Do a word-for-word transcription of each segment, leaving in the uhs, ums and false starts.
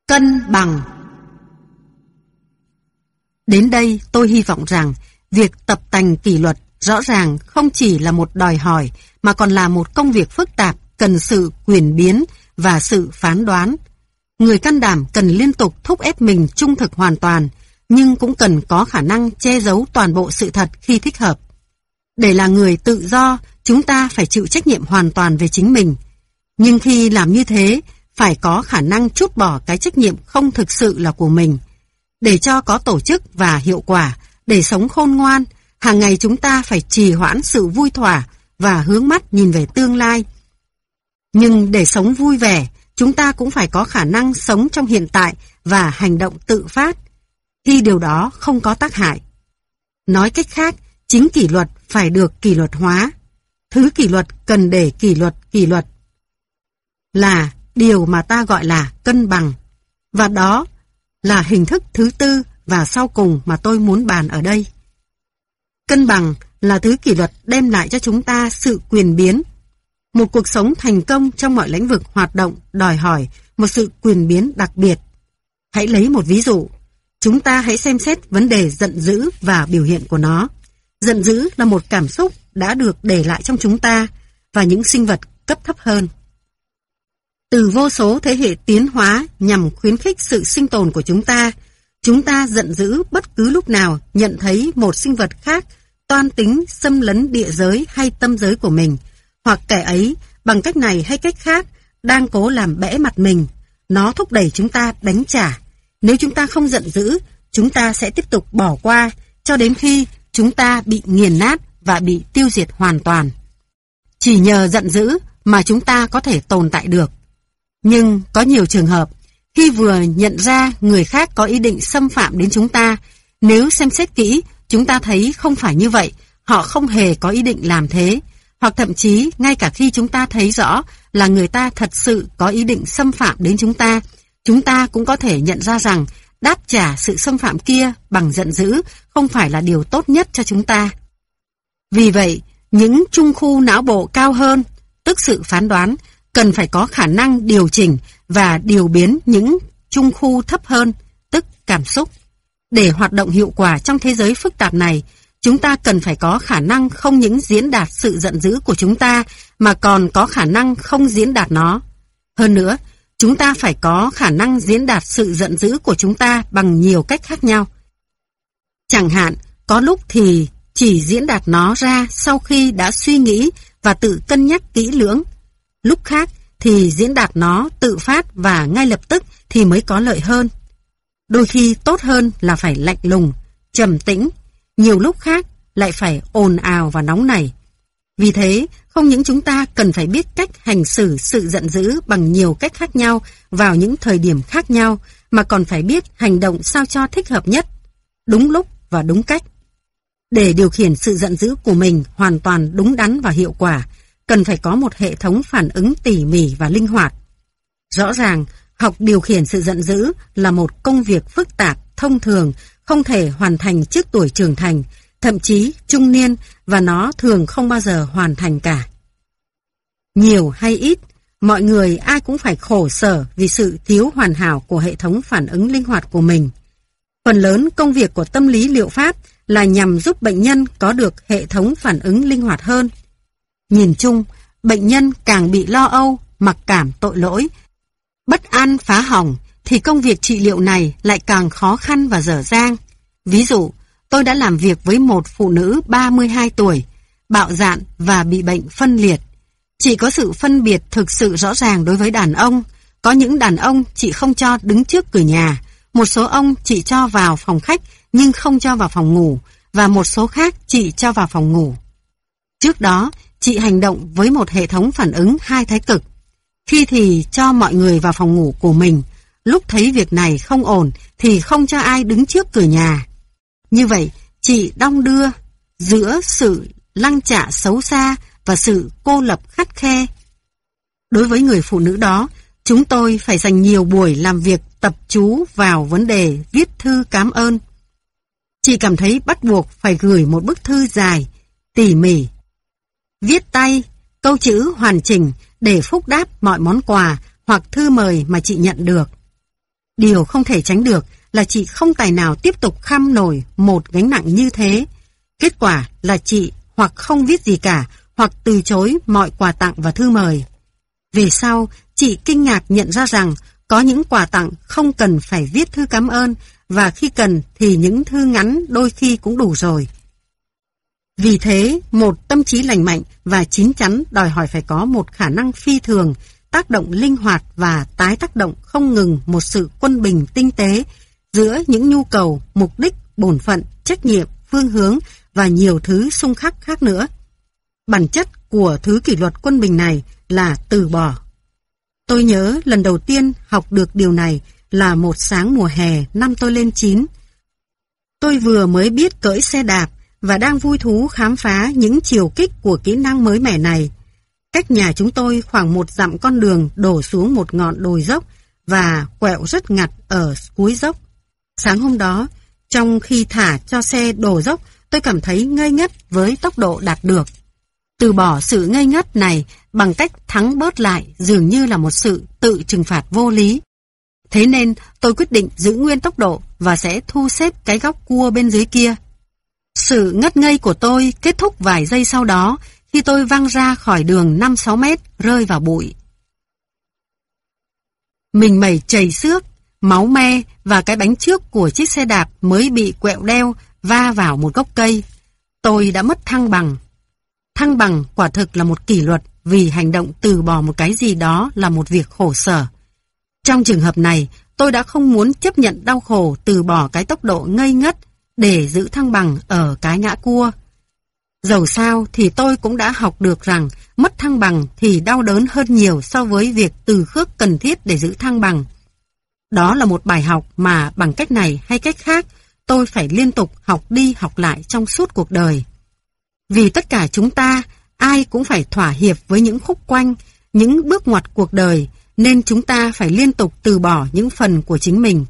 Cân bằng. Đến đây tôi hy vọng rằng việc tập tành kỷ luật rõ ràng không chỉ là một đòi hỏi mà còn là một công việc phức tạp cần sự quyền biến và sự phán đoán. Người can đảm cần liên tục thúc ép mình trung thực hoàn toàn, nhưng cũng cần có khả năng che giấu toàn bộ sự thật khi thích hợp. Để là người tự do, chúng ta phải chịu trách nhiệm hoàn toàn về chính mình. Nhưng khi làm như thế, phải có khả năng trút bỏ cái trách nhiệm không thực sự là của mình. Để cho có tổ chức và hiệu quả, để sống khôn ngoan, hàng ngày chúng ta phải trì hoãn sự vui thỏa và hướng mắt nhìn về tương lai. Nhưng để sống vui vẻ, chúng ta cũng phải có khả năng sống trong hiện tại và hành động tự phát, khi điều đó không có tác hại. Nói cách khác, chính kỷ luật phải được kỷ luật hóa. Thứ kỷ luật cần để kỷ luật kỷ luật là điều mà ta gọi là cân bằng. Và đó là hình thức thứ tư và sau cùng mà tôi muốn bàn ở đây. Cân bằng là thứ kỷ luật đem lại cho chúng ta sự quyền biến. Một cuộc sống thành công trong mọi lĩnh vực hoạt động đòi hỏi một sự quyền biến đặc biệt. Hãy lấy một ví dụ. Chúng ta hãy xem xét vấn đề giận dữ và biểu hiện của nó. Giận dữ là một cảm xúc đã được để lại trong chúng ta và những sinh vật cấp thấp hơn. Từ vô số thế hệ tiến hóa nhằm khuyến khích sự sinh tồn của chúng ta, chúng ta giận dữ bất cứ lúc nào nhận thấy một sinh vật khác toan tính xâm lấn địa giới hay tâm giới của mình, hoặc kẻ ấy bằng cách này hay cách khác đang cố làm bẽ mặt mình. Nó thúc đẩy chúng ta đánh trả. Nếu chúng ta không giận dữ, chúng ta sẽ tiếp tục bỏ qua cho đến khi chúng ta bị nghiền nát và bị tiêu diệt hoàn toàn. Chỉ nhờ giận dữ mà chúng ta có thể tồn tại được. Nhưng có nhiều trường hợp, khi vừa nhận ra người khác có ý định xâm phạm đến chúng ta, nếu xem xét kỹ, chúng ta thấy không phải như vậy, họ không hề có ý định làm thế. Hoặc thậm chí, ngay cả khi chúng ta thấy rõ là người ta thật sự có ý định xâm phạm đến chúng ta, chúng ta cũng có thể nhận ra rằng đáp trả sự xâm phạm kia bằng giận dữ không phải là điều tốt nhất cho chúng ta. Vì vậy, những trung khu não bộ cao hơn, tức sự phán đoán, cần phải có khả năng điều chỉnh và điều biến những trung khu thấp hơn, tức cảm xúc. Để hoạt động hiệu quả trong thế giới phức tạp này, chúng ta cần phải có khả năng không những diễn đạt sự giận dữ của chúng ta, mà còn có khả năng không diễn đạt nó. Hơn nữa, chúng ta phải có khả năng diễn đạt sự giận dữ của chúng ta bằng nhiều cách khác nhau. Chẳng hạn, có lúc thì chỉ diễn đạt nó ra sau khi đã suy nghĩ và tự cân nhắc kỹ lưỡng. Lúc khác thì diễn đạt nó tự phát và ngay lập tức thì mới có lợi hơn. Đôi khi tốt hơn là phải lạnh lùng, trầm tĩnh, nhiều lúc khác lại phải ồn ào và nóng nảy. Vì thế, không những chúng ta cần phải biết cách hành xử sự giận dữ bằng nhiều cách khác nhau vào những thời điểm khác nhau, mà còn phải biết hành động sao cho thích hợp nhất, đúng lúc và đúng cách. Để điều khiển sự giận dữ của mình hoàn toàn đúng đắn và hiệu quả, cần phải có một hệ thống phản ứng tỉ mỉ và linh hoạt. Rõ ràng, học điều khiển sự giận dữ là một công việc phức tạp, thông thường, không thể hoàn thành trước tuổi trưởng thành, thậm chí trung niên, và nó thường không bao giờ hoàn thành cả. Nhiều hay ít, mọi người ai cũng phải khổ sở vì sự thiếu hoàn hảo của hệ thống phản ứng linh hoạt của mình. Phần lớn công việc của tâm lý liệu pháp là nhằm giúp bệnh nhân có được hệ thống phản ứng linh hoạt hơn. Nhìn chung, bệnh nhân càng bị lo âu, mặc cảm tội lỗi, bất an phá hỏng, thì công việc trị liệu này lại càng khó khăn và dở dang. Ví dụ, tôi đã làm việc với một phụ nữ ba mươi hai tuổi, bạo dạn và bị bệnh phân liệt. Chị có sự phân biệt thực sự rõ ràng đối với đàn ông. Có những đàn ông chị không cho đứng trước cửa nhà, một số ông chị cho vào phòng khách nhưng không cho vào phòng ngủ, và một số khác chị cho vào phòng ngủ. Trước đó, chị hành động với một hệ thống phản ứng hai thái cực. Khi thì cho mọi người vào phòng ngủ của mình, lúc thấy việc này không ổn thì không cho ai đứng trước cửa nhà. Như vậy, chị đong đưa giữa sự lăng chạ xấu xa và sự cô lập khắt khe. Đối với người phụ nữ đó, chúng tôi phải dành nhiều buổi làm việc tập chú vào vấn đề viết thư cảm ơn. Chị cảm thấy bắt buộc phải gửi một bức thư dài, tỉ mỉ, viết tay, câu chữ hoàn chỉnh để phúc đáp mọi món quà hoặc thư mời mà chị nhận được. Điều không thể tránh được là chị không tài nào tiếp tục kham nổi một gánh nặng như thế. Kết quả là chị hoặc không viết gì cả, hoặc từ chối mọi quà tặng và thư mời. Về sau, chị kinh ngạc nhận ra rằng có những quà tặng không cần phải viết thư cảm ơn, và khi cần thì những thư ngắn đôi khi cũng đủ rồi. Vì thế, một tâm trí lành mạnh và chín chắn đòi hỏi phải có một khả năng phi thường, tác động linh hoạt và tái tác động không ngừng một sự quân bình tinh tế giữa những nhu cầu, mục đích, bổn phận, trách nhiệm, phương hướng và nhiều thứ xung khắc khác nữa. Bản chất của thứ kỷ luật quân bình này là từ bỏ. Tôi nhớ lần đầu tiên học được điều này là một sáng mùa hè năm tôi lên chín. Tôi vừa mới biết cưỡi xe đạp và đang vui thú khám phá những chiều kích của kỹ năng mới mẻ này. Cách nhà chúng tôi khoảng một dặm con đường đổ xuống một ngọn đồi dốc và quẹo rất ngặt ở cuối dốc. Sáng hôm đó, trong khi thả cho xe đổ dốc, tôi cảm thấy ngây ngất với tốc độ đạt được. Từ bỏ sự ngây ngất này bằng cách thắng bớt lại dường như là một sự tự trừng phạt vô lý. Thế nên tôi quyết định giữ nguyên tốc độ và sẽ thu xếp cái góc cua bên dưới kia. Sự ngất ngây của tôi kết thúc vài giây sau đó khi tôi văng ra khỏi đường năm sáu mét, rơi vào bụi. Mình mẩy chảy xước, máu me và cái bánh trước của chiếc xe đạp mới bị quẹo đeo va vào một gốc cây. Tôi đã mất thăng bằng. Thăng bằng quả thực là một kỷ luật, vì hành động từ bỏ một cái gì đó là một việc khổ sở. Trong trường hợp này, tôi đã không muốn chấp nhận đau khổ từ bỏ cái tốc độ ngây ngất để giữ thăng bằng ở cái ngã cua. Dầu sao thì tôi cũng đã học được rằng mất thăng bằng thì đau đớn hơn nhiều so với việc từ khước cần thiết để giữ thăng bằng. Đó là một bài học mà bằng cách này hay cách khác, tôi phải liên tục học đi học lại trong suốt cuộc đời. Vì tất cả chúng ta, ai cũng phải thỏa hiệp với những khúc quanh, những bước ngoặt cuộc đời, nên chúng ta phải liên tục từ bỏ những phần của chính mình.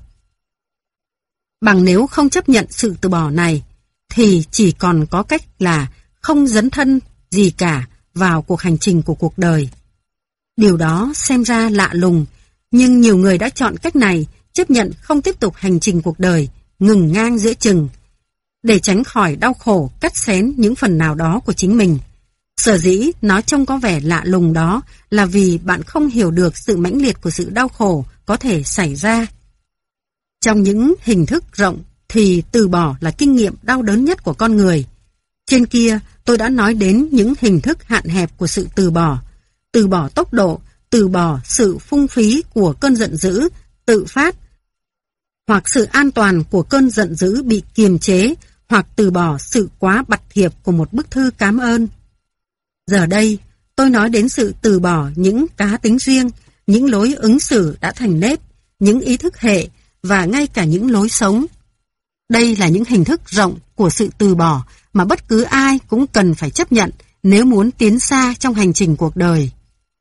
Bằng nếu không chấp nhận sự từ bỏ này, thì chỉ còn có cách là không dấn thân gì cả vào cuộc hành trình của cuộc đời. Điều đó xem ra lạ lùng, nhưng nhiều người đã chọn cách này, chấp nhận không tiếp tục hành trình cuộc đời, ngừng ngang giữa chừng, để tránh khỏi đau khổ cắt xén những phần nào đó của chính mình. Sở dĩ nó trông có vẻ lạ lùng đó là vì bạn không hiểu được sự mãnh liệt của sự đau khổ có thể xảy ra. Trong những hình thức rộng thì từ bỏ là kinh nghiệm đau đớn nhất của con người. Trên kia tôi đã nói đến những hình thức hạn hẹp của sự từ bỏ. Từ bỏ tốc độ, từ bỏ sự phung phí của cơn giận dữ, tự phát, hoặc sự an toàn của cơn giận dữ bị kiềm chế, hoặc từ bỏ sự quá bặt thiệp của một bức thư cảm ơn. Giờ đây, tôi nói đến sự từ bỏ những cá tính riêng, những lối ứng xử đã thành nếp, những ý thức hệ và ngay cả những lối sống. Đây là những hình thức rộng của sự từ bỏ mà bất cứ ai cũng cần phải chấp nhận nếu muốn tiến xa trong hành trình cuộc đời.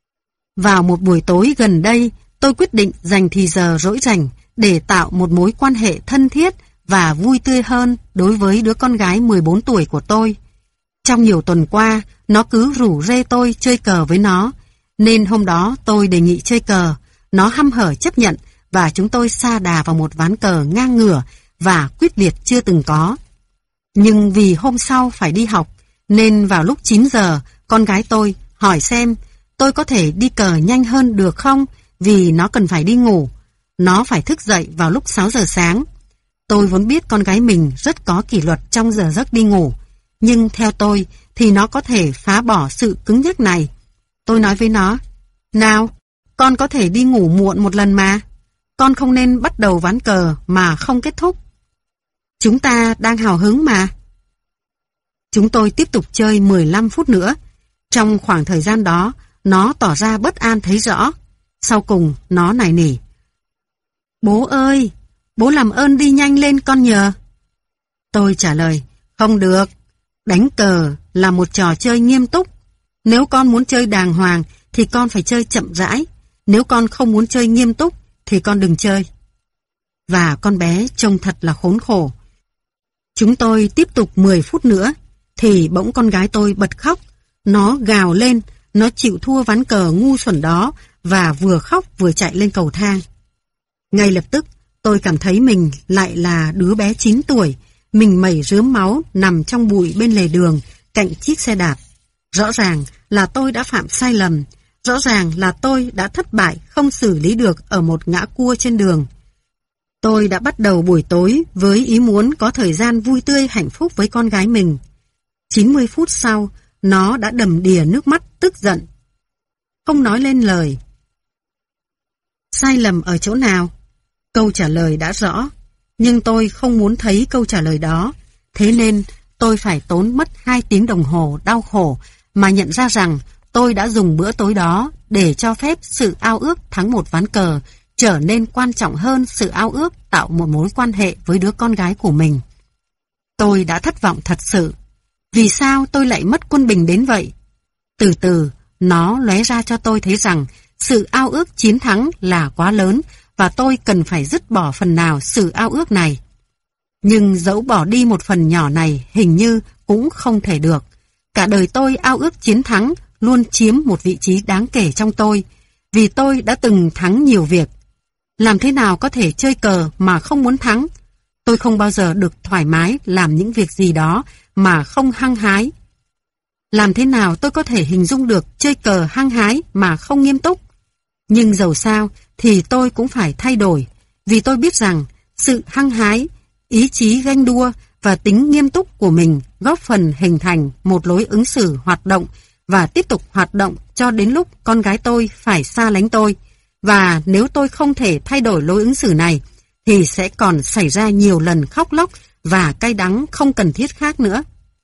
Vào một buổi tối gần đây, tôi quyết định dành thì giờ rỗi rảnh để tạo một mối quan hệ thân thiết và vui tươi hơn đối với đứa con gái mười bốn tuổi của tôi. Trong nhiều tuần qua, nó cứ rủ rê tôi chơi cờ với nó, nên hôm đó tôi đề nghị chơi cờ. Nó hăm hở chấp nhận và chúng tôi sa đà vào một ván cờ ngang ngửa và quyết liệt chưa từng có. Nhưng vì hôm sau phải đi học, nên vào lúc chín giờ, con gái tôi hỏi xem tôi có thể đi cờ nhanh hơn được không, vì nó cần phải đi ngủ. Nó phải thức dậy vào lúc sáu giờ sáng. Tôi vốn biết con gái mình rất có kỷ luật trong giờ giấc đi ngủ, nhưng theo tôi thì nó có thể phá bỏ sự cứng nhắc này. Tôi nói với nó, nào, con có thể đi ngủ muộn một lần mà. Con không nên bắt đầu ván cờ mà không kết thúc. Chúng ta đang hào hứng mà. Chúng tôi tiếp tục chơi mười lăm phút nữa. Trong khoảng thời gian đó, nó tỏ ra bất an thấy rõ. Sau cùng, nó nài nỉ. Bố ơi, bố làm ơn đi nhanh lên con nhờ. Tôi trả lời, không được. Đánh cờ là một trò chơi nghiêm túc. Nếu con muốn chơi đàng hoàng thì con phải chơi chậm rãi. Nếu con không muốn chơi nghiêm túc thì con đừng chơi. Và con bé trông thật là khốn khổ. Chúng tôi tiếp tục mười phút nữa thì bỗng con gái tôi bật khóc. Nó gào lên, nó chịu thua ván cờ ngu xuẩn đó và vừa khóc vừa chạy lên cầu thang. Ngay lập tức Tôi cảm thấy mình lại là đứa bé chín tuổi, mình mẩy rướm máu nằm trong bụi bên lề đường, cạnh chiếc xe đạp. Rõ ràng là tôi đã phạm sai lầm, rõ ràng là tôi đã thất bại không xử lý được ở một ngã cua trên đường. Tôi đã bắt đầu buổi tối với ý muốn có thời gian vui tươi hạnh phúc với con gái mình. chín mươi phút sau, nó đã đầm đìa nước mắt tức giận. Không nói lên lời. Sai lầm ở chỗ nào? Câu trả lời đã rõ, nhưng tôi không muốn thấy câu trả lời đó. Thế nên tôi phải tốn mất hai tiếng đồng hồ đau khổ mà nhận ra rằng tôi đã dùng bữa tối đó để cho phép sự ao ước thắng một ván cờ trở nên quan trọng hơn sự ao ước tạo một mối quan hệ với đứa con gái của mình. Tôi đã thất vọng thật sự. Vì sao tôi lại mất quân bình đến vậy? Từ từ, nó lóe ra cho tôi thấy rằng sự ao ước chiến thắng là quá lớn và tôi cần phải dứt bỏ phần nào sự ao ước này. Nhưng dẫu bỏ đi một phần nhỏ này hình như cũng không thể được. Cả đời tôi ao ước chiến thắng luôn chiếm một vị trí đáng kể trong tôi, vì tôi đã từng thắng nhiều việc. Làm thế nào có thể chơi cờ mà không muốn thắng? Tôi không bao giờ được thoải mái làm những việc gì đó mà không hăng hái. Làm thế nào tôi có thể hình dung được chơi cờ hăng hái mà không nghiêm túc? Nhưng dầu sao thì tôi cũng phải thay đổi, vì tôi biết rằng sự hăng hái, ý chí ganh đua và tính nghiêm túc của mình góp phần hình thành một lối ứng xử hoạt động và tiếp tục hoạt động cho đến lúc con gái tôi phải xa lánh tôi. Và nếu tôi không thể thay đổi lối ứng xử này, thì sẽ còn xảy ra nhiều lần khóc lóc và cay đắng không cần thiết khác nữa.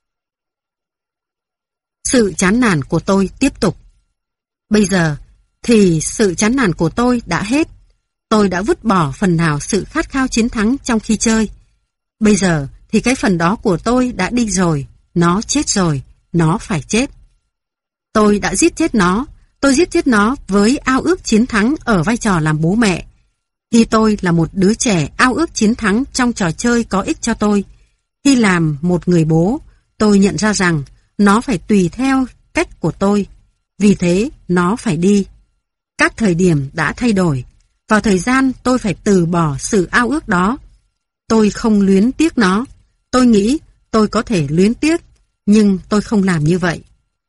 Sự chán nản của tôi tiếp tục. Bây giờ thì sự chán nản của tôi đã hết. Tôi đã vứt bỏ phần nào sự khát khao chiến thắng trong khi chơi. Bây giờ thì cái phần đó của tôi đã đi rồi. Nó chết rồi. Nó phải chết. Tôi đã giết chết nó. Tôi giết chết nó với ao ước chiến thắng ở vai trò làm bố mẹ. Khi tôi là một đứa trẻ ao ước chiến thắng trong trò chơi có ích cho tôi, khi làm một người bố, tôi nhận ra rằng nó phải tùy theo cách của tôi. Vì thế, nó phải đi. Các thời điểm đã thay đổi. Vào thời gian tôi phải từ bỏ sự ao ước đó. Tôi không luyến tiếc nó. Tôi nghĩ tôi có thể luyến tiếc, nhưng tôi không làm như vậy.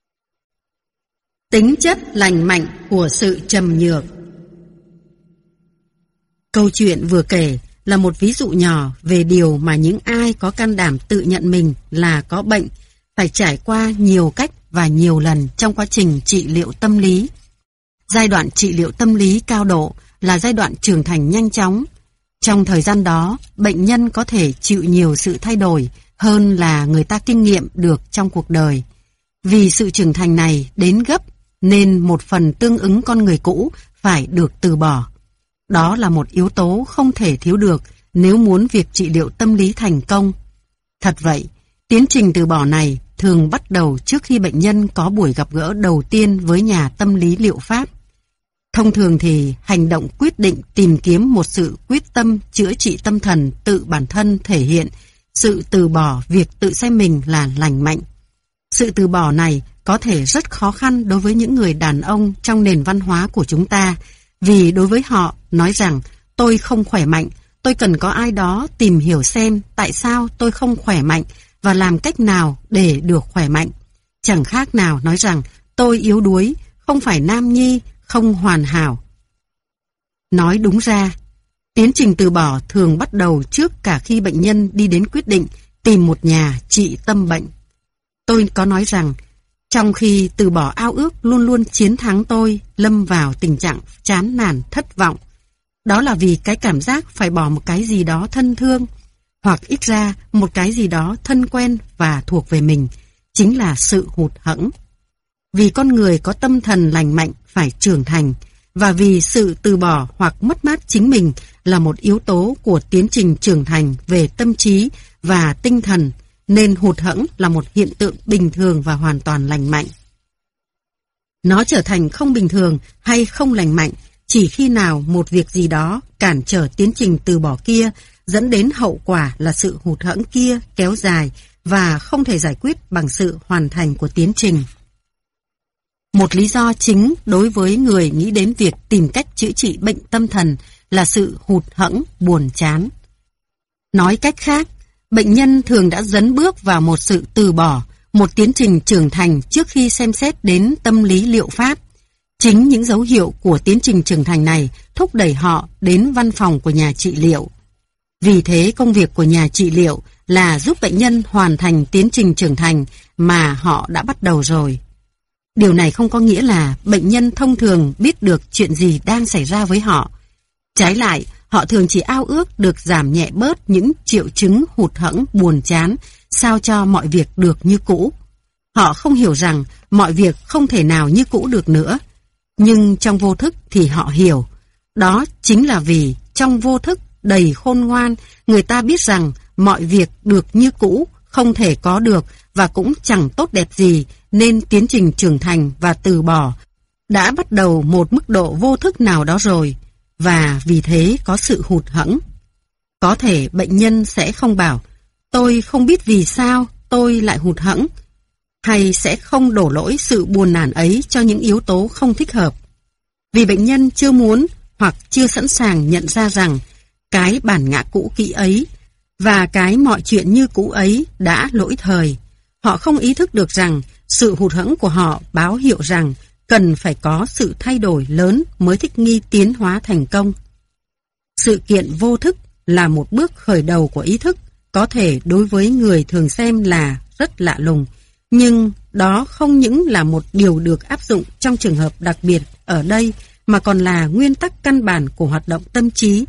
Tính chất lành mạnh của sự trầm nhược. Câu chuyện vừa kể là một ví dụ nhỏ về điều mà những ai có can đảm tự nhận mình là có bệnh phải trải qua nhiều cách và nhiều lần trong quá trình trị liệu tâm lý. Giai đoạn trị liệu tâm lý cao độ là giai đoạn trưởng thành nhanh chóng. Trong thời gian đó, bệnh nhân có thể chịu nhiều sự thay đổi hơn là người ta kinh nghiệm được trong cuộc đời. Vì sự trưởng thành này đến gấp, nên một phần tương ứng con người cũ phải được từ bỏ. Đó là một yếu tố không thể thiếu được nếu muốn việc trị liệu tâm lý thành công. Thật vậy, tiến trình từ bỏ này thường bắt đầu trước khi bệnh nhân có buổi gặp gỡ đầu tiên với nhà tâm lý liệu pháp. Thông thường thì hành động quyết định tìm kiếm một sự quyết tâm chữa trị tâm thần tự bản thân thể hiện sự từ bỏ việc tự xem mình là lành mạnh. Sự từ bỏ này có thể rất khó khăn đối với những người đàn ông trong nền văn hóa của chúng ta, vì đối với họ nói rằng tôi không khỏe mạnh, tôi cần có ai đó tìm hiểu xem tại sao tôi không khỏe mạnh và làm cách nào để được khỏe mạnh. Chẳng khác nào nói rằng tôi yếu đuối, không phải nam nhi, không hoàn hảo. Nói đúng ra, tiến trình từ bỏ thường bắt đầu trước cả khi bệnh nhân đi đến quyết định tìm một nhà trị tâm bệnh. Tôi có nói rằng, trong khi từ bỏ ao ước luôn luôn chiến thắng tôi lâm vào tình trạng chán nản thất vọng. Đó là vì cái cảm giác phải bỏ một cái gì đó thân thương, hoặc ít ra một cái gì đó thân quen và thuộc về mình, chính là sự hụt hẫng. Vì con người có tâm thần lành mạnh phải trưởng thành, và vì sự từ bỏ hoặc mất mát chính mình là một yếu tố của tiến trình trưởng thành về tâm trí và tinh thần, nên hụt hẫng là một hiện tượng bình thường và hoàn toàn lành mạnh. Nó trở thành không bình thường hay không lành mạnh chỉ khi nào một việc gì đó cản trở tiến trình từ bỏ kia, dẫn đến hậu quả là sự hụt hẫng kia kéo dài và không thể giải quyết bằng sự hoàn thành của tiến trình. Một lý do chính đối với người nghĩ đến việc tìm cách chữa trị bệnh tâm thần là sự hụt hẫng, buồn chán. Nói cách khác, bệnh nhân thường đã dấn bước vào một sự từ bỏ, một tiến trình trưởng thành trước khi xem xét đến tâm lý liệu pháp. Chính những dấu hiệu của tiến trình trưởng thành này thúc đẩy họ đến văn phòng của nhà trị liệu. Vì thế công việc của nhà trị liệu là giúp bệnh nhân hoàn thành tiến trình trưởng thành mà họ đã bắt đầu rồi. Điều này không có nghĩa là bệnh nhân thông thường biết được chuyện gì đang xảy ra với họ. Trái lại, họ thường chỉ ao ước được giảm nhẹ bớt những triệu chứng hụt hẫng, buồn chán, sao cho mọi việc được như cũ. Họ không hiểu rằng mọi việc không thể nào như cũ được nữa. Nhưng trong vô thức thì họ hiểu. Đó chính là vì trong vô thức đầy khôn ngoan, người ta biết rằng mọi việc được như cũ không thể có được và cũng chẳng tốt đẹp gì, nên tiến trình trưởng thành và từ bỏ đã bắt đầu một mức độ vô thức nào đó rồi, và vì thế có sự hụt hẫng. Có thể bệnh nhân sẽ không bảo, tôi không biết vì sao tôi lại hụt hẫng, hay sẽ không đổ lỗi sự buồn nản ấy cho những yếu tố không thích hợp. Vì bệnh nhân chưa muốn hoặc chưa sẵn sàng nhận ra rằng cái bản ngã cũ kỹ ấy và cái mọi chuyện như cũ ấy đã lỗi thời. Họ không ý thức được rằng sự hụt hẫng của họ báo hiệu rằng cần phải có sự thay đổi lớn mới thích nghi tiến hóa thành công. Sự kiện vô thức là một bước khởi đầu của ý thức, có thể đối với người thường xem là rất lạ lùng, nhưng đó không những là một điều được áp dụng trong trường hợp đặc biệt ở đây, mà còn là nguyên tắc căn bản của hoạt động tâm trí.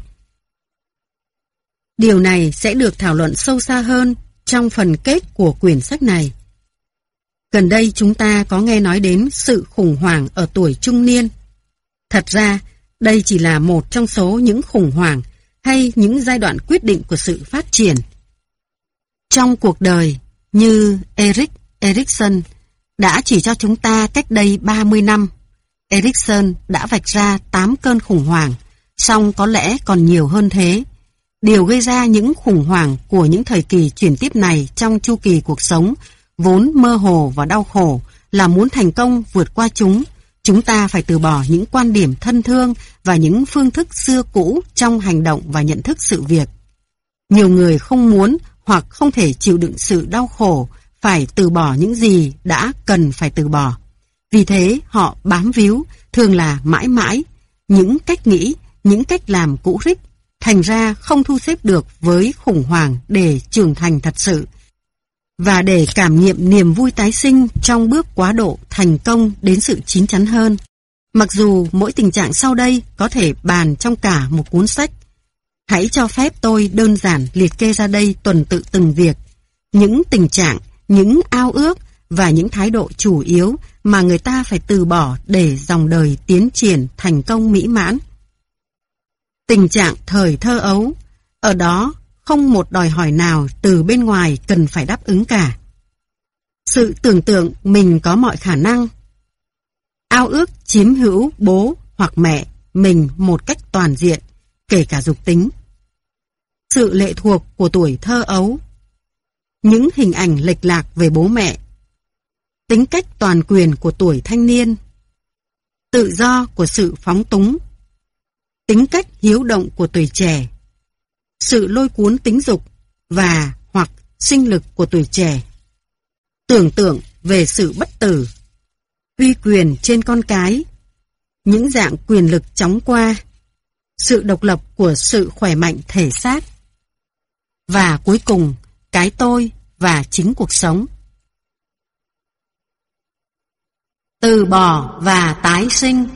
Điều này sẽ được thảo luận sâu xa hơn trong phần kết của quyển sách này. Gần đây chúng ta có nghe nói đến sự khủng hoảng ở tuổi trung niên. Thật ra, đây chỉ là một trong số những khủng hoảng hay những giai đoạn quyết định của sự phát triển. Trong cuộc đời, như Erik Erikson đã chỉ cho chúng ta cách đây ba mươi năm, Erikson đã vạch ra tám cơn khủng hoảng, song có lẽ còn nhiều hơn thế. Điều gây ra những khủng hoảng của những thời kỳ chuyển tiếp này trong chu kỳ cuộc sống vốn mơ hồ và đau khổ là muốn thành công vượt qua chúng, chúng ta phải từ bỏ những quan điểm thân thương và những phương thức xưa cũ trong hành động và nhận thức sự việc. Nhiều người không muốn hoặc không thể chịu đựng sự đau khổ, phải từ bỏ những gì đã cần phải từ bỏ. Vì thế họ bám víu, thường là mãi mãi, những cách nghĩ, những cách làm cũ rích, thành ra không thu xếp được với khủng hoảng để trưởng thành thật sự. Và để cảm nghiệm niềm vui tái sinh trong bước quá độ thành công đến sự chín chắn hơn. Mặc dù mỗi tình trạng sau đây có thể bàn trong cả một cuốn sách, hãy cho phép tôi đơn giản liệt kê ra đây tuần tự từng việc, những tình trạng, những ao ước và những thái độ chủ yếu mà người ta phải từ bỏ để dòng đời tiến triển thành công mỹ mãn. Tình trạng thời thơ ấu, ở đó không một đòi hỏi nào từ bên ngoài cần phải đáp ứng cả. Sự tưởng tượng mình có mọi khả năng, ao ước chiếm hữu bố hoặc mẹ mình một cách toàn diện, kể cả dục tính. Sự lệ thuộc của tuổi thơ ấu, những hình ảnh lệch lạc về bố mẹ, tính cách toàn quyền của tuổi thanh niên, tự do của sự phóng túng, tính cách hiếu động của tuổi trẻ, sự lôi cuốn tính dục và hoặc sinh lực của tuổi trẻ, tưởng tượng về sự bất tử, uy quyền trên con cái, những dạng quyền lực chóng qua, sự độc lập của sự khỏe mạnh thể xác, và cuối cùng cái tôi và chính cuộc sống. Từ bỏ và tái sinh.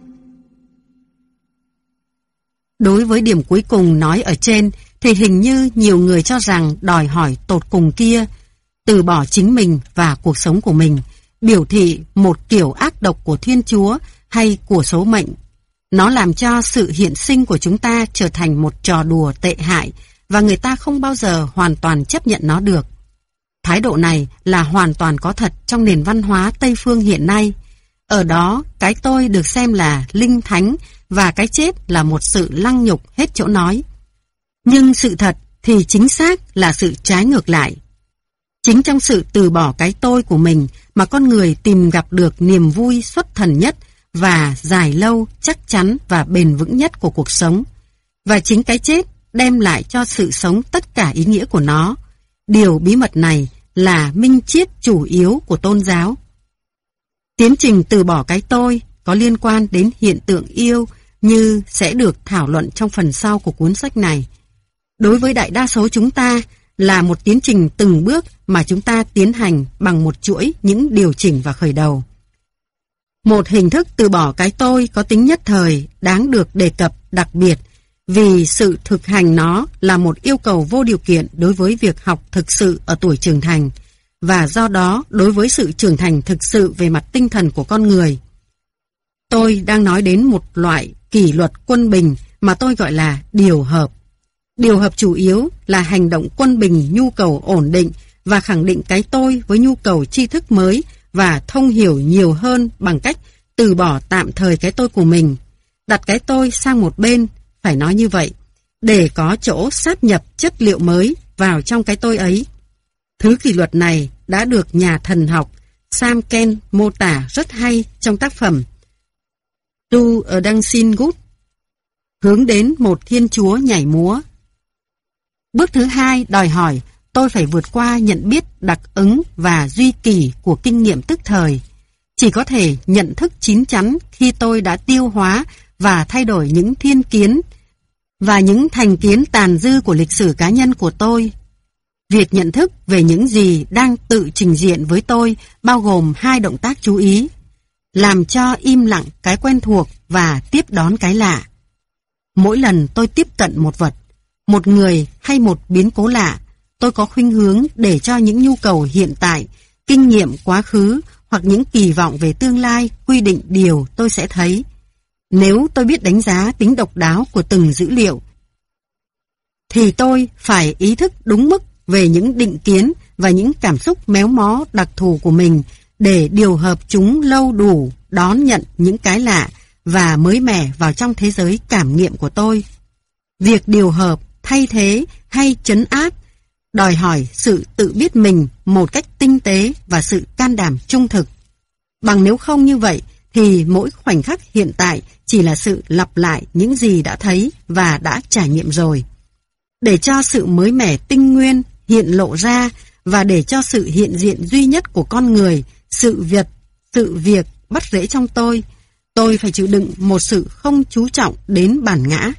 Đối với điểm cuối cùng nói ở trên thì hình như nhiều người cho rằng đòi hỏi tột cùng kia, từ bỏ chính mình và cuộc sống của mình, biểu thị một kiểu ác độc của Thiên Chúa hay của số mệnh. Nó làm cho sự hiện sinh của chúng ta trở thành một trò đùa tệ hại và người ta không bao giờ hoàn toàn chấp nhận nó được. Thái độ này là hoàn toàn có thật trong nền văn hóa Tây Phương hiện nay. Ở đó, cái tôi được xem là linh thánh và cái chết là một sự lăng nhục hết chỗ nói. Nhưng sự thật thì chính xác là sự trái ngược lại. Chính trong sự từ bỏ cái tôi của mình mà con người tìm gặp được niềm vui xuất thần nhất và dài lâu, chắc chắn và bền vững nhất của cuộc sống. và chính cái chết đem lại cho sự sống tất cả ý nghĩa của nó. Điều bí mật này là minh triết chủ yếu của tôn giáo. Tiến trình từ bỏ cái tôi có liên quan đến hiện tượng yêu như sẽ được thảo luận trong phần sau của cuốn sách này. Đối với đại đa số chúng ta là một tiến trình từng bước mà chúng ta tiến hành bằng một chuỗi những điều chỉnh và khởi đầu. Một hình thức từ bỏ cái tôi có tính nhất thời đáng được đề cập đặc biệt vì sự thực hành nó là một yêu cầu vô điều kiện đối với việc học thực sự ở tuổi trưởng thành và do đó đối với sự trưởng thành thực sự về mặt tinh thần của con người. Tôi đang nói đến một loại kỷ luật quân bình mà tôi gọi là điều hợp. Điều hợp chủ yếu là hành động quân bình nhu cầu ổn định và khẳng định cái tôi với nhu cầu tri thức mới và thông hiểu nhiều hơn bằng cách từ bỏ tạm thời cái tôi của mình, đặt cái tôi sang một bên, phải nói như vậy, để có chỗ sáp nhập chất liệu mới vào trong cái tôi ấy. Thứ kỷ luật này đã được nhà thần học Sam Ken mô tả rất hay trong tác phẩm Do a Dancing God, hướng đến một thiên chúa nhảy múa. Bước thứ hai đòi hỏi tôi phải vượt qua nhận biết đặc ứng và duy kỳ của kinh nghiệm tức thời. Chỉ có thể nhận thức chín chắn khi tôi đã tiêu hóa và thay đổi những thiên kiến và những thành kiến tàn dư của lịch sử cá nhân của tôi. Việc nhận thức về những gì đang tự trình diện với tôi bao gồm hai động tác chú ý: làm cho im lặng cái quen thuộc và tiếp đón cái lạ. Mỗi lần tôi tiếp cận một vật, một người hay một biến cố lạ, tôi có khuynh hướng để cho những nhu cầu hiện tại, kinh nghiệm quá khứ hoặc những kỳ vọng về tương lai quy định điều tôi sẽ thấy. Nếu tôi biết đánh giá tính độc đáo của từng dữ liệu, thì tôi phải ý thức đúng mức về những định kiến và những cảm xúc méo mó đặc thù của mình để điều hợp chúng lâu đủ đón nhận những cái lạ và mới mẻ vào trong thế giới cảm nghiệm của tôi. Việc điều hợp, thay thế hay trấn áp đòi hỏi sự tự biết mình một cách tinh tế và sự can đảm trung thực. Bằng nếu không như vậy thì mỗi khoảnh khắc hiện tại chỉ là sự lặp lại những gì đã thấy và đã trải nghiệm rồi. Để cho sự mới mẻ tinh nguyên hiện lộ ra và để cho sự hiện diện duy nhất của con người, sự việc, sự việc bắt rễ trong tôi, tôi phải chịu đựng một sự không chú trọng đến bản ngã.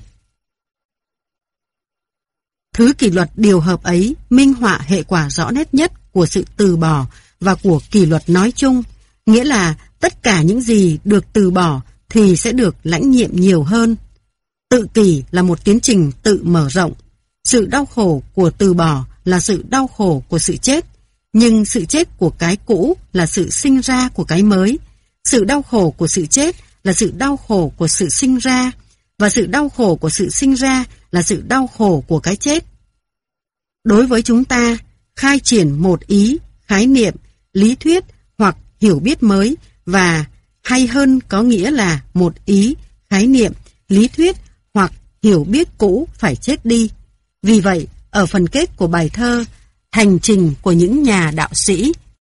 Thứ kỷ luật điều hợp ấy minh họa hệ quả rõ nét nhất của sự từ bỏ và của kỷ luật nói chung, nghĩa là tất cả những gì được từ bỏ thì sẽ được lãnh nhiệm nhiều hơn. Tự kỷ là một tiến trình tự mở rộng. Sự đau khổ của từ bỏ là sự đau khổ của sự chết, nhưng sự chết của cái cũ là sự sinh ra của cái mới. Sự đau khổ của sự chết là sự đau khổ của sự sinh ra, và sự đau khổ của sự sinh ra là sự đau khổ của cái chết. Đối với chúng ta, khai triển một ý, khái niệm, lý thuyết hoặc hiểu biết mới, và hay hơn có nghĩa là một ý, khái niệm, lý thuyết hoặc hiểu biết cũ phải chết đi. Vì vậy, ở phần kết của bài thơ Hành trình của những nhà đạo sĩ,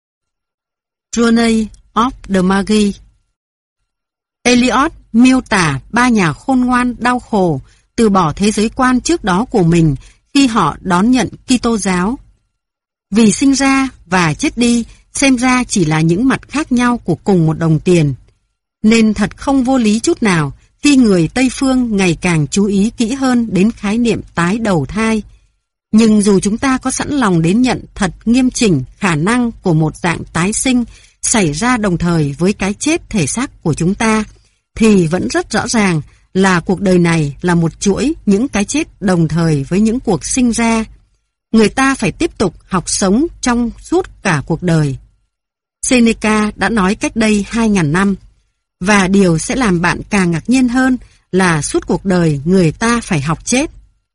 Journey of the Magi, Eliot miêu tả ba nhà khôn ngoan đau khổ từ bỏ thế giới quan trước đó của mình khi họ đón nhận Kitô giáo. Vì sinh ra và chết đi xem ra chỉ là những mặt khác nhau của cùng một đồng tiền, nên thật không vô lý chút nào khi người Tây Phương ngày càng chú ý kỹ hơn đến khái niệm tái đầu thai. Nhưng dù chúng ta có sẵn lòng đến nhận thật nghiêm chỉnh khả năng của một dạng tái sinh xảy ra đồng thời với cái chết thể xác của chúng ta, thì vẫn rất rõ ràng là cuộc đời này là một chuỗi những cái chết đồng thời với những cuộc sinh ra. Người ta phải tiếp tục học sống trong suốt cả cuộc đời. Seneca đã nói cách đây hai ngàn năm, và điều sẽ làm bạn càng ngạc nhiên hơn là suốt cuộc đời người ta phải học chết.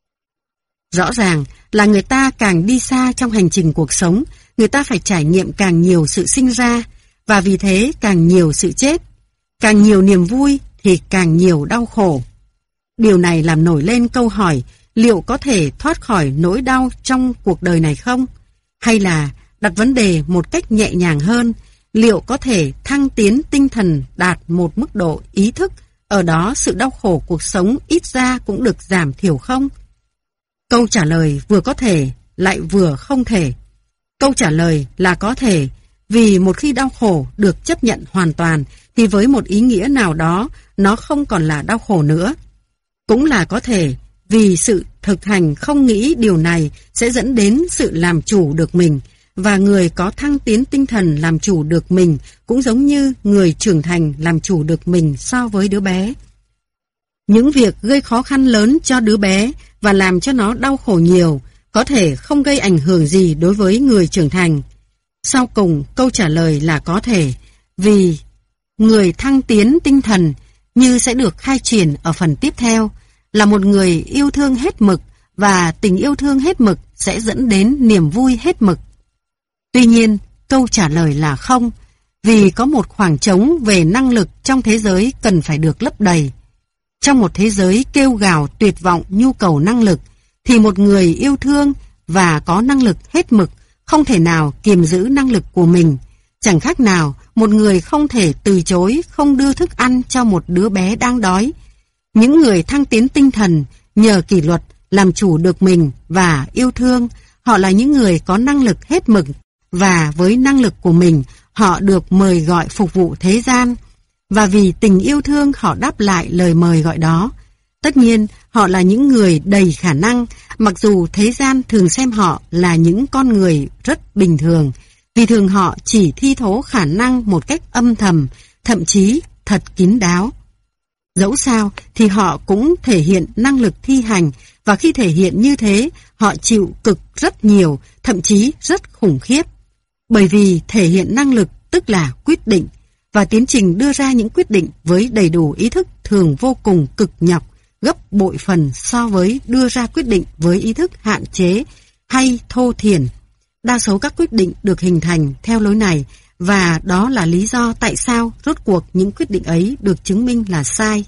Rõ ràng là người ta càng đi xa trong hành trình cuộc sống, người ta phải trải nghiệm càng nhiều sự sinh ra, và vì thế càng nhiều sự chết. Càng nhiều niềm vui thì càng nhiều đau khổ. Điều này làm nổi lên câu hỏi liệu có thể thoát khỏi nỗi đau trong cuộc đời này không? Hay là đặt vấn đề một cách nhẹ nhàng hơn, liệu có thể thăng tiến tinh thần đạt một mức độ ý thức ở đó sự đau khổ cuộc sống ít ra cũng được giảm thiểu không? Câu trả lời vừa có thể lại vừa không thể. Câu trả lời là có thể, vì một khi đau khổ được chấp nhận hoàn toàn thì với một ý nghĩa nào đó nó không còn là đau khổ nữa. Cũng là có thể, vì sự thực hành không nghĩ điều này sẽ dẫn đến sự làm chủ được mình, và người có thăng tiến tinh thần làm chủ được mình cũng giống như người trưởng thành làm chủ được mình so với đứa bé. Những việc gây khó khăn lớn cho đứa bé và làm cho nó đau khổ nhiều có thể không gây ảnh hưởng gì đối với người trưởng thành. Sau cùng, câu trả lời là có thể, vì người thăng tiến tinh thần như sẽ được khai triển ở phần tiếp theo, là một người yêu thương hết mực, và tình yêu thương hết mực sẽ dẫn đến niềm vui hết mực. Tuy nhiên, câu trả lời là không, vì có một khoảng trống về năng lực trong thế giới cần phải được lấp đầy. Trong một thế giới kêu gào tuyệt vọng nhu cầu năng lực, thì một người yêu thương và có năng lực hết mực không thể nào kiềm giữ năng lực của mình. Chẳng khác nào một người không thể từ chối không đưa thức ăn cho một đứa bé đang đói. Những người thăng tiến tinh thần nhờ kỷ luật làm chủ được mình và yêu thương, họ là những người có năng lực hết mực, và với năng lực của mình họ được mời gọi phục vụ thế gian, và vì tình yêu thương họ đáp lại lời mời gọi đó. Tất nhiên họ là những người đầy khả năng, mặc dù thế gian thường xem họ là những con người rất bình thường, vì thường họ chỉ thi thố khả năng một cách âm thầm, thậm chí thật kín đáo. Dẫu sao thì họ cũng thể hiện năng lực thi hành, và khi thể hiện như thế, họ chịu cực rất nhiều, thậm chí rất khủng khiếp. Bởi vì thể hiện năng lực tức là quyết định, và tiến trình đưa ra những quyết định với đầy đủ ý thức thường vô cùng cực nhọc, gấp bội phần so với đưa ra quyết định với ý thức hạn chế hay thô thiển. Đa số các quyết định được hình thành theo lối này, và đó là lý do tại sao rốt cuộc những quyết định ấy được chứng minh là sai.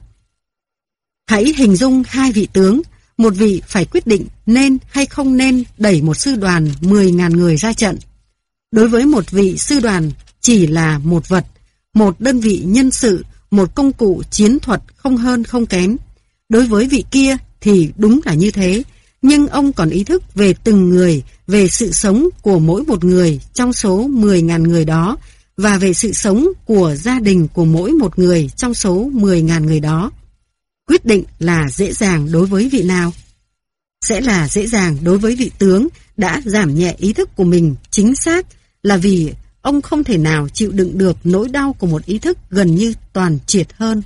Hãy hình dung hai vị tướng, một vị phải quyết định nên hay không nên đẩy một sư đoàn mười nghìn người ra trận. Đối với một vị sư đoàn chỉ là một vật, một đơn vị nhân sự, một công cụ chiến thuật không hơn không kém. Đối với vị kia thì đúng là như thế, nhưng ông còn ý thức về từng người, về sự sống của mỗi một người trong số mười nghìn người đó, và về sự sống của gia đình của mỗi một người trong số mười nghìn người đó. Quyết định là dễ dàng đối với vị nào? Sẽ là dễ dàng đối với vị tướng đã giảm nhẹ ý thức của mình chính xác, là vì ông không thể nào chịu đựng được nỗi đau của một ý thức gần như toàn triệt hơn.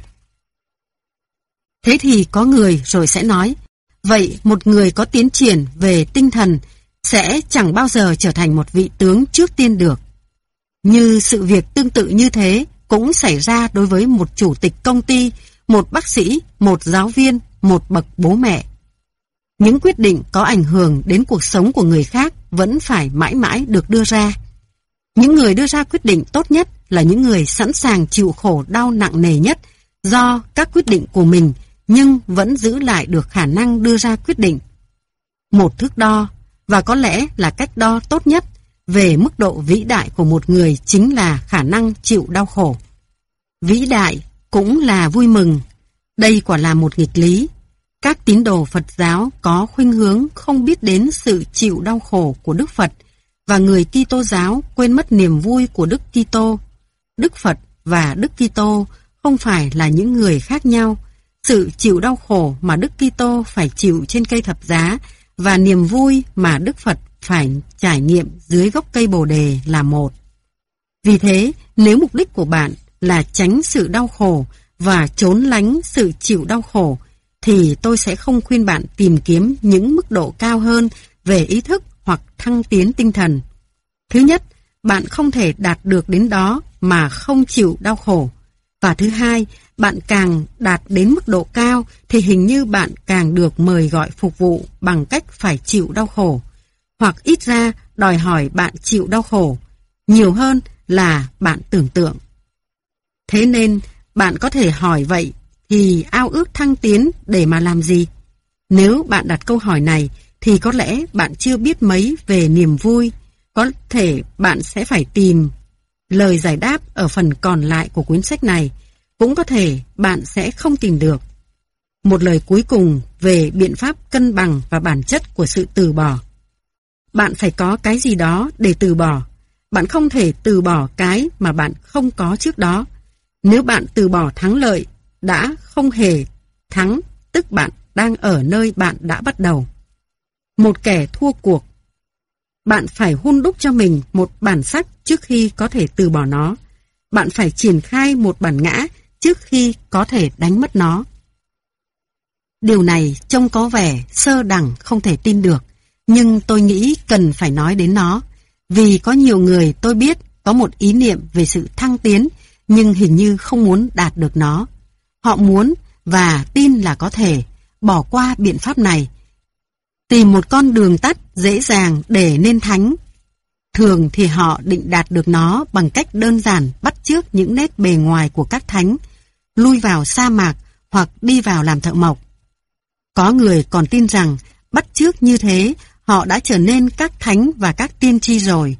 Thế thì có người rồi sẽ nói, vậy một người có tiến triển về tinh thần sẽ chẳng bao giờ trở thành một vị tướng trước tiên được. Như sự việc tương tự như thế cũng xảy ra đối với một chủ tịch công ty, một bác sĩ, một giáo viên, một bậc bố mẹ. Những quyết định có ảnh hưởng đến cuộc sống của người khác vẫn phải mãi mãi được đưa ra. Những người đưa ra quyết định tốt nhất là những người sẵn sàng chịu khổ đau nặng nề nhất do các quyết định của mình, nhưng vẫn giữ lại được khả năng đưa ra quyết định. Một thước đo, và có lẽ là cách đo tốt nhất về mức độ vĩ đại của một người chính là khả năng chịu đau khổ. Vĩ đại cũng là vui mừng. Đây quả là một nghịch lý. Các tín đồ Phật giáo có khuynh hướng không biết đến sự chịu đau khổ của Đức Phật, và người Kitô giáo quên mất niềm vui của Đức Kitô. Đức Phật và Đức Kitô không phải là những người khác nhau. Sự chịu đau khổ mà Đức Kitô phải chịu trên cây thập giá và niềm vui mà Đức Phật phải trải nghiệm dưới gốc cây Bồ đề là một. Vì thế, nếu mục đích của bạn là tránh sự đau khổ và trốn lánh sự chịu đau khổ, thì tôi sẽ không khuyên bạn tìm kiếm những mức độ cao hơn về ý thức hoặc thăng tiến tinh thần. Thứ nhất, bạn không thể đạt được đến đó mà không chịu đau khổ. Và thứ hai, bạn càng đạt đến mức độ cao thì hình như bạn càng được mời gọi phục vụ bằng cách phải chịu đau khổ. Hoặc ít ra đòi hỏi bạn chịu đau khổ, nhiều hơn là bạn tưởng tượng. Thế nên, bạn có thể hỏi vậy thì ao ước thăng tiến để mà làm gì? Nếu bạn đặt câu hỏi này thì có lẽ bạn chưa biết mấy về niềm vui. Có thể bạn sẽ phải tìm lời giải đáp ở phần còn lại của cuốn sách này. cũng có thể bạn sẽ không tìm được. Một lời cuối cùng về biện pháp cân bằng và bản chất của sự từ bỏ. Bạn phải có cái gì đó để từ bỏ. Bạn không thể từ bỏ cái mà bạn không có trước đó. Nếu bạn từ bỏ thắng lợi, đã không hề thắng, tức bạn đang ở nơi bạn đã bắt đầu. Một kẻ thua cuộc. Bạn phải hun đúc cho mình một bản sắc trước khi có thể từ bỏ nó. Bạn phải triển khai một bản ngã trước khi có thể đánh mất nó. Điều này trông có vẻ sơ đẳng không thể tin được, nhưng tôi nghĩ cần phải nói đến nó, vì có nhiều người tôi biết có một ý niệm về sự thăng tiến, nhưng hình như không muốn đạt được nó. Họ muốn và tin là có thể bỏ qua biện pháp này, tìm một con đường tắt dễ dàng để nên thánh. Thường thì họ định đạt được nó bằng cách đơn giản bắt chước những nét bề ngoài của các thánh, lui vào sa mạc hoặc đi vào làm thợ mộc. Có người còn tin rằng bắt chước như thế họ đã trở nên các thánh và các tiên tri rồi,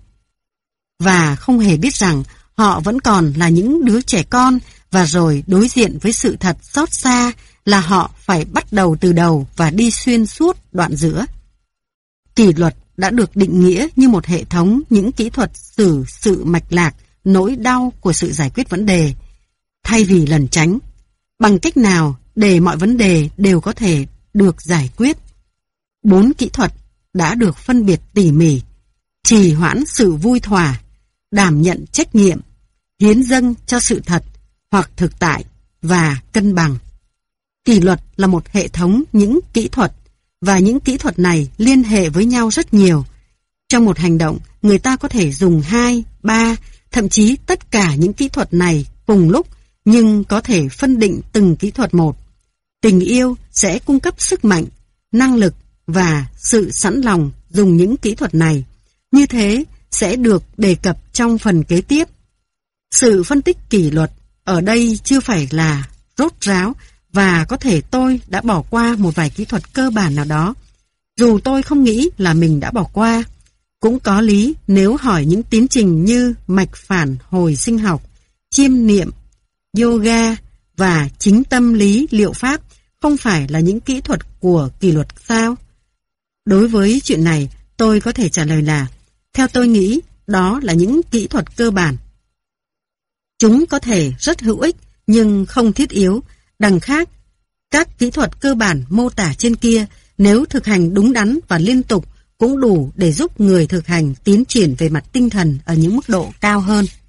và không hề biết rằng họ vẫn còn là những đứa trẻ con, và rồi đối diện với sự thật xót xa là họ phải bắt đầu từ đầu và đi xuyên suốt đoạn giữa. Kỷ luật đã được định nghĩa như một hệ thống những kỹ thuật xử sự mạch lạc, nỗi đau của sự giải quyết vấn đề, thay vì lẩn tránh. Bằng cách nào để mọi vấn đề đều có thể được giải quyết? Bốn kỹ thuật đã được phân biệt tỉ mỉ: trì hoãn sự vui thỏa, đảm nhận trách nhiệm, hiến dâng cho sự thật hoặc thực tại, và cân bằng. Kỷ luật là một hệ thống những kỹ thuật, và những kỹ thuật này liên hệ với nhau rất nhiều. Trong một hành động, người ta có thể dùng hai, ba, thậm chí tất cả những kỹ thuật này cùng lúc, nhưng có thể phân định từng kỹ thuật một. Tình yêu sẽ cung cấp sức mạnh, năng lực và sự sẵn lòng dùng những kỹ thuật này. Như thế sẽ được đề cập trong phần kế tiếp. Sự phân tích kỷ luật ở đây chưa phải là rốt ráo, và có thể tôi đã bỏ qua một vài kỹ thuật cơ bản nào đó, dù tôi không nghĩ là mình đã bỏ qua. Cũng có lý nếu hỏi những tiến trình như mạch phản hồi sinh học, chiêm niệm, yoga và chính tâm lý liệu pháp không phải là những kỹ thuật của kỷ luật sao? Đối với chuyện này, tôi có thể trả lời là, theo tôi nghĩ, đó là những kỹ thuật cơ bản. Chúng có thể rất hữu ích, nhưng không thiết yếu. Đằng khác, các kỹ thuật cơ bản mô tả trên kia, nếu thực hành đúng đắn và liên tục, cũng đủ để giúp người thực hành tiến triển về mặt tinh thần ở những mức độ cao hơn.